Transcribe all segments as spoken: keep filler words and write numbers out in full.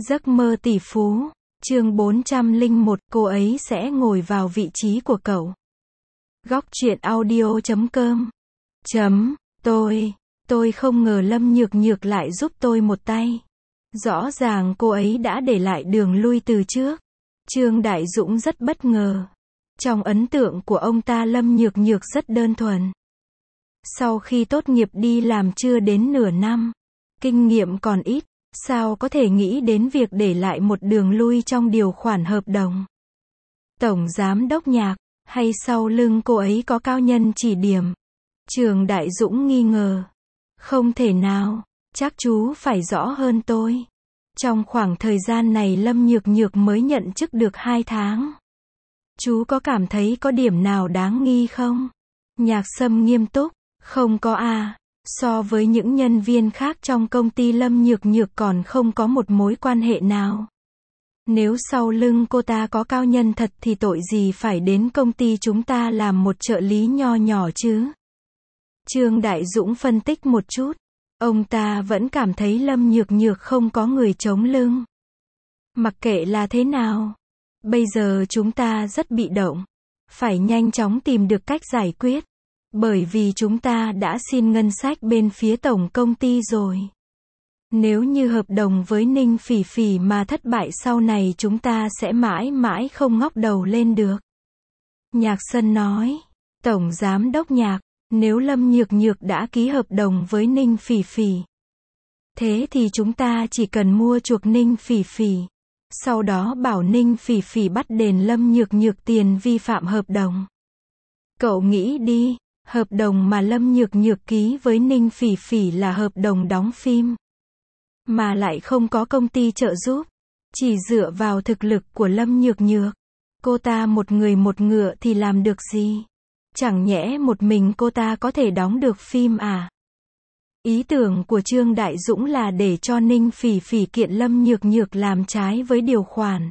Giấc mơ tỷ phú, chương bốn trăm lẻ một, cô ấy sẽ ngồi vào vị trí của cậu. Góc truyện audio chấm com. Chấm, tôi, tôi không ngờ Lâm Nhược Nhược lại giúp tôi một tay. Rõ ràng cô ấy đã để lại đường lui từ trước. Trương Đại Dũng rất bất ngờ. Trong ấn tượng của ông ta Lâm Nhược Nhược rất đơn thuần. Sau khi tốt nghiệp đi làm chưa đến nửa năm, kinh nghiệm còn ít, sao có thể nghĩ đến việc để lại một đường lui trong điều khoản hợp đồng. Tổng giám đốc Nhạc, hay sau lưng cô ấy có cao nhân chỉ điểm? Trương Đại Dũng nghi ngờ. Không thể nào, chắc chú phải rõ hơn tôi. Trong khoảng thời gian này Lâm Nhược Nhược mới nhận chức được hai tháng. Chú có cảm thấy có điểm nào đáng nghi không? Nhạc Sâm nghiêm túc. Không có à, so với những nhân viên khác trong công ty Lâm Nhược Nhược còn không có một mối quan hệ nào. Nếu sau lưng cô ta có cao nhân thật thì tội gì phải đến công ty chúng ta làm một trợ lý nho nhỏ chứ? Trương Đại Dũng phân tích một chút. Ông ta vẫn cảm thấy Lâm Nhược Nhược không có người chống lưng. Mặc kệ là thế nào, bây giờ chúng ta rất bị động. Phải nhanh chóng tìm được cách giải quyết. Bởi vì chúng ta đã xin ngân sách bên phía tổng công ty rồi. Nếu như hợp đồng với Ninh Phỉ Phỉ mà thất bại sau này chúng ta sẽ mãi mãi không ngóc đầu lên được. Nhạc Sân nói. Tổng giám đốc Nhạc, nếu Lâm Nhược Nhược đã ký hợp đồng với Ninh Phỉ Phỉ, thế thì chúng ta chỉ cần mua chuộc Ninh Phỉ Phỉ. Sau đó bảo Ninh Phỉ Phỉ bắt đền Lâm Nhược Nhược tiền vi phạm hợp đồng. Cậu nghĩ đi. Hợp đồng mà Lâm Nhược Nhược ký với Ninh Phỉ Phỉ là hợp đồng đóng phim. Mà lại không có công ty trợ giúp. Chỉ dựa vào thực lực của Lâm Nhược Nhược. Cô ta một người một ngựa thì làm được gì? Chẳng nhẽ một mình cô ta có thể đóng được phim à? Ý tưởng của Trương Đại Dũng là để cho Ninh Phỉ Phỉ kiện Lâm Nhược Nhược làm trái với điều khoản.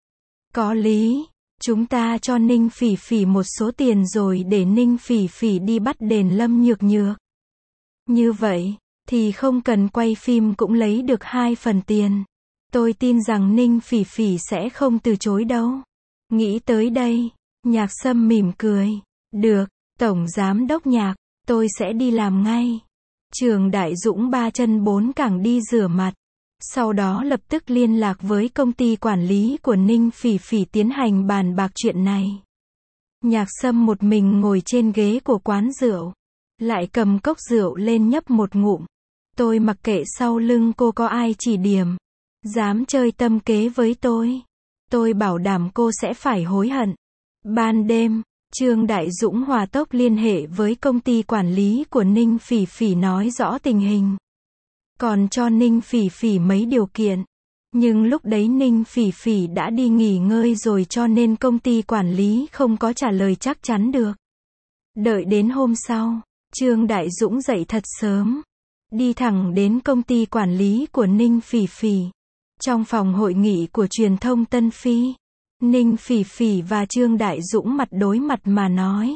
Có lý. Chúng ta cho Ninh Phỉ Phỉ một số tiền rồi để Ninh Phỉ Phỉ đi bắt đền Lâm Nhược Nhược. Như vậy, thì không cần quay phim cũng lấy được hai phần tiền. Tôi tin rằng Ninh Phỉ Phỉ sẽ không từ chối đâu. Nghĩ tới đây, Nhạc Sâm mỉm cười. Được, Tổng Giám đốc Nhạc, tôi sẽ đi làm ngay. Trương Đại Dũng ba chân bốn cẳng đi rửa mặt. Sau đó lập tức liên lạc với công ty quản lý của Ninh Phỉ Phỉ tiến hành bàn bạc chuyện này. Nhạc Sâm một mình ngồi trên ghế của quán rượu. Lại cầm cốc rượu lên nhấp một ngụm. Tôi mặc kệ sau lưng cô có ai chỉ điểm. Dám chơi tâm kế với tôi. Tôi bảo đảm cô sẽ phải hối hận. Ban đêm, Trương Đại Dũng hòa tốc liên hệ với công ty quản lý của Ninh Phỉ Phỉ nói rõ tình hình. Còn cho Ninh Phỉ Phỉ mấy điều kiện. Nhưng lúc đấy Ninh Phỉ Phỉ đã đi nghỉ ngơi rồi cho nên công ty quản lý không có trả lời chắc chắn được. Đợi đến hôm sau, Trương Đại Dũng dậy thật sớm. Đi thẳng đến công ty quản lý của Ninh Phỉ Phỉ. Trong phòng hội nghị của truyền thông Tân Phi, Ninh Phỉ Phỉ và Trương Đại Dũng mặt đối mặt mà nói.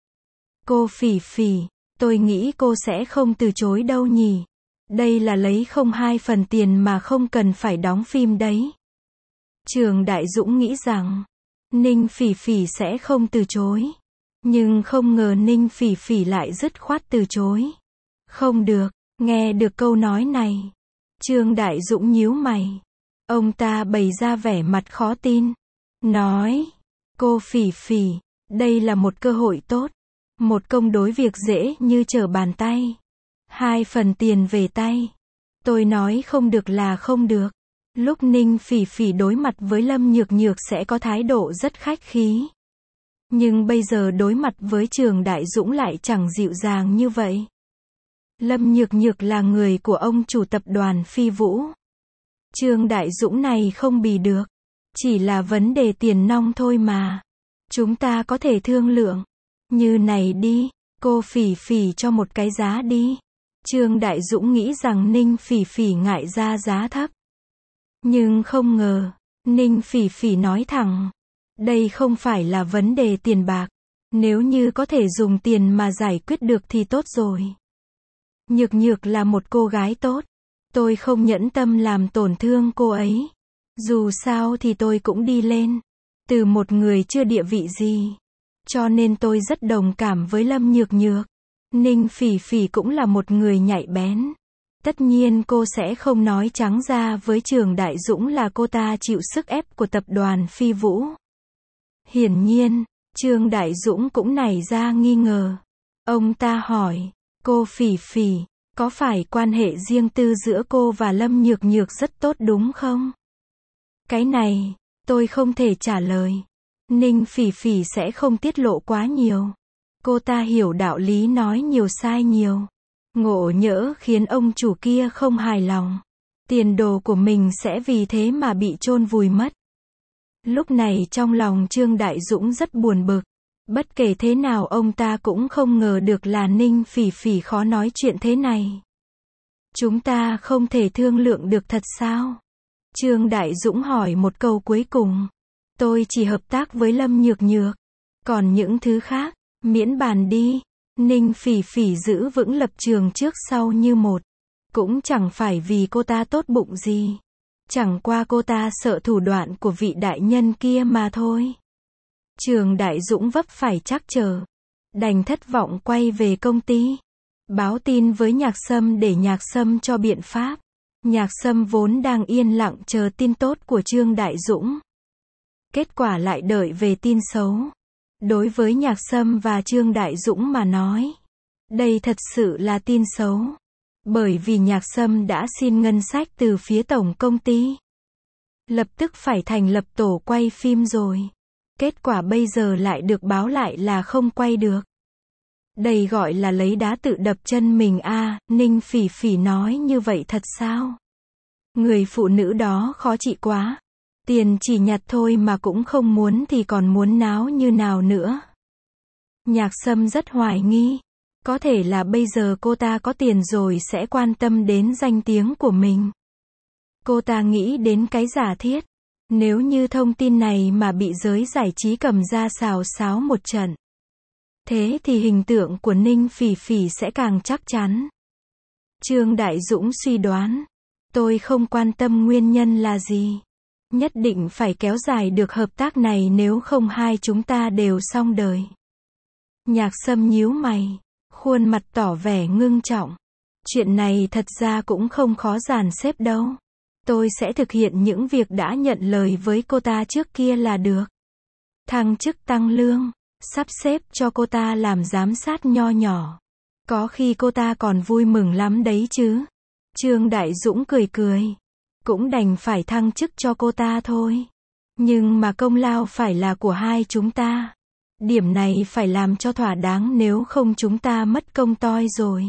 Cô Phỉ Phỉ, tôi nghĩ cô sẽ không từ chối đâu nhỉ. Đây là lấy không hai phần tiền mà không cần phải đóng phim đấy. Trương Đại Dũng nghĩ rằng Ninh Phỉ Phỉ sẽ không từ chối. Nhưng không ngờ Ninh Phỉ Phỉ lại dứt khoát từ chối. Không được, nghe được câu nói này. Trương Đại Dũng nhíu mày. Ông ta bày ra vẻ mặt khó tin. Nói, cô Phỉ Phỉ, đây là một cơ hội tốt. Một công đối việc dễ như trở bàn tay. Hai phần tiền về tay. Tôi nói không được là không được. Lúc Ninh Phỉ Phỉ đối mặt với Lâm Nhược Nhược sẽ có thái độ rất khách khí. Nhưng bây giờ đối mặt với Trương Đại Dũng lại chẳng dịu dàng như vậy. Lâm Nhược Nhược là người của ông chủ tập đoàn Phi Vũ. Trương Đại Dũng này không bì được. Chỉ là vấn đề tiền nong thôi mà. Chúng ta có thể thương lượng. Như này đi, cô Phỉ Phỉ cho một cái giá đi. Trương Đại Dũng nghĩ rằng Ninh Phỉ Phỉ ngại ra giá thấp. Nhưng không ngờ, Ninh Phỉ Phỉ nói thẳng. Đây không phải là vấn đề tiền bạc. Nếu như có thể dùng tiền mà giải quyết được thì tốt rồi. Nhược Nhược là một cô gái tốt. Tôi không nhẫn tâm làm tổn thương cô ấy. Dù sao thì tôi cũng đi lên từ một người chưa địa vị gì. Cho nên tôi rất đồng cảm với Lâm Nhược Nhược. Ninh Phỉ Phỉ cũng là một người nhạy bén. Tất nhiên cô sẽ không nói trắng ra với Trường Đại Dũng là cô ta chịu sức ép của tập đoàn Phi Vũ. Hiển nhiên, Trương Đại Dũng cũng nảy ra nghi ngờ. Ông ta hỏi, cô Phỉ Phỉ, có phải quan hệ riêng tư giữa cô và Lâm Nhược Nhược rất tốt đúng không? Cái này, tôi không thể trả lời. Ninh Phỉ Phỉ sẽ không tiết lộ quá nhiều. Cô ta hiểu đạo lý nói nhiều sai nhiều. Ngộ nhỡ khiến ông chủ kia không hài lòng. Tiền đồ của mình sẽ vì thế mà bị chôn vùi mất. Lúc này trong lòng Trương Đại Dũng rất buồn bực. Bất kể thế nào ông ta cũng không ngờ được là Ninh Phỉ Phỉ khó nói chuyện thế này. Chúng ta không thể thương lượng được thật sao? Trương Đại Dũng hỏi một câu cuối cùng. Tôi chỉ hợp tác với Lâm Nhược Nhược. Còn những thứ khác, miễn bàn đi. Ninh Phỉ Phỉ giữ vững lập trường trước sau như một. Cũng chẳng phải vì cô ta tốt bụng gì. Chẳng qua cô ta sợ thủ đoạn của vị đại nhân kia mà thôi. Trường Đại Dũng vấp phải trắc trở. Đành thất vọng quay về công ty. Báo tin với Nhạc Sâm để Nhạc Sâm cho biện pháp. Nhạc Sâm vốn đang yên lặng chờ tin tốt của Trương Đại Dũng. Kết quả lại đợi về tin xấu. Đối với Nhạc Sâm và Trương Đại Dũng mà nói, đây thật sự là tin xấu. Bởi vì Nhạc Sâm đã xin ngân sách từ phía tổng công ty. Lập tức phải thành lập tổ quay phim rồi. Kết quả bây giờ lại được báo lại là không quay được. Đây gọi là lấy đá tự đập chân mình a. À, Ninh Phỉ Phỉ nói như vậy thật sao? Người phụ nữ đó khó trị quá. Tiền chỉ nhặt thôi mà cũng không muốn thì còn muốn náo như nào nữa. Nhạc Sâm rất hoài nghi. Có thể là bây giờ cô ta có tiền rồi sẽ quan tâm đến danh tiếng của mình. Cô ta nghĩ đến cái giả thiết. Nếu như thông tin này mà bị giới giải trí cầm ra xào xáo một trận. Thế thì hình tượng của Ninh Phỉ Phỉ sẽ càng chắc chắn. Trương Đại Dũng suy đoán. Tôi không quan tâm nguyên nhân là gì. Nhất định phải kéo dài được hợp tác này nếu không hai chúng ta đều xong đời. Nhạc Sâm nhíu mày. Khuôn mặt tỏ vẻ ngưng trọng. Chuyện này thật ra cũng không khó dàn xếp đâu. Tôi sẽ thực hiện những việc đã nhận lời với cô ta trước kia là được. Thăng chức tăng lương. Sắp xếp cho cô ta làm giám sát nho nhỏ. Có khi cô ta còn vui mừng lắm đấy chứ. Trương Đại Dũng cười cười. Cũng đành phải thăng chức cho cô ta thôi. Nhưng mà công lao phải là của hai chúng ta. Điểm này phải làm cho thỏa đáng nếu không chúng ta mất công toi rồi.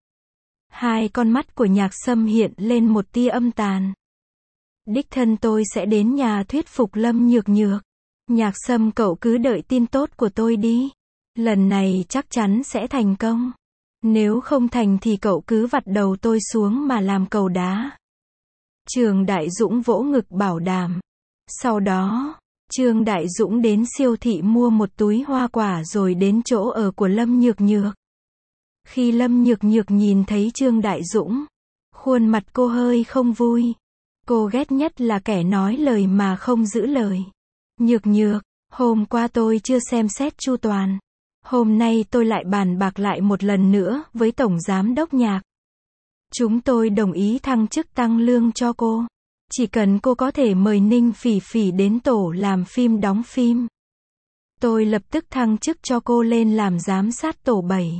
Hai con mắt của Nhạc Sâm hiện lên một tia âm tàn. Đích thân tôi sẽ đến nhà thuyết phục Lâm Nhược Nhược. Nhạc Sâm cậu cứ đợi tin tốt của tôi đi. Lần này chắc chắn sẽ thành công. Nếu không thành thì cậu cứ vặt đầu tôi xuống mà làm cầu đá. Trương Đại Dũng vỗ ngực bảo đảm. Sau đó, Trương Đại Dũng đến siêu thị mua một túi hoa quả rồi đến chỗ ở của Lâm Nhược Nhược. Khi Lâm Nhược Nhược nhìn thấy Trương Đại Dũng, khuôn mặt cô hơi không vui. Cô ghét nhất là kẻ nói lời mà không giữ lời. Nhược Nhược, hôm qua tôi chưa xem xét chu toàn. Hôm nay tôi lại bàn bạc lại một lần nữa với Tổng Giám đốc Nhạc. Chúng tôi đồng ý thăng chức tăng lương cho cô. Chỉ cần cô có thể mời Ninh Phỉ Phỉ đến tổ làm phim đóng phim. Tôi lập tức thăng chức cho cô lên làm giám sát tổ bảy.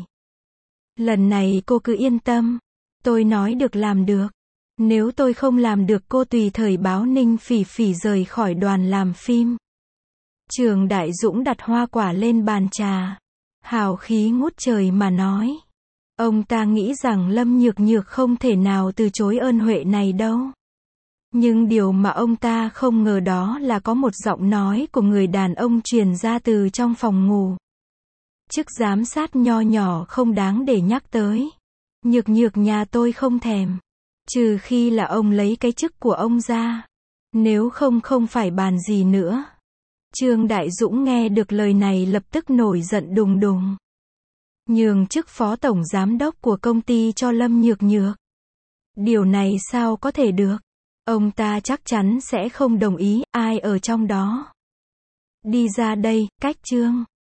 Lần này cô cứ yên tâm. Tôi nói được làm được. Nếu tôi không làm được cô tùy thời báo Ninh Phỉ Phỉ rời khỏi đoàn làm phim. Trương Đại Dũng đặt hoa quả lên bàn trà. Hào khí ngút trời mà nói. Ông ta nghĩ rằng Lâm Nhược Nhược không thể nào từ chối ơn huệ này đâu. Nhưng điều mà ông ta không ngờ đó là có một giọng nói của người đàn ông truyền ra từ trong phòng ngủ. Chức giám sát nho nhỏ không đáng để nhắc tới. Nhược Nhược nhà tôi không thèm. Trừ khi là ông lấy cái chức của ông ra. Nếu không không phải bàn gì nữa. Trương Đại Dũng nghe được lời này lập tức nổi giận đùng đùng. Nhường chức phó tổng giám đốc của công ty cho Lâm Nhược Nhược. Điều này sao có thể được? Ông ta chắc chắn sẽ không đồng ý, ai ở trong đó? Đi ra đây, cách chương.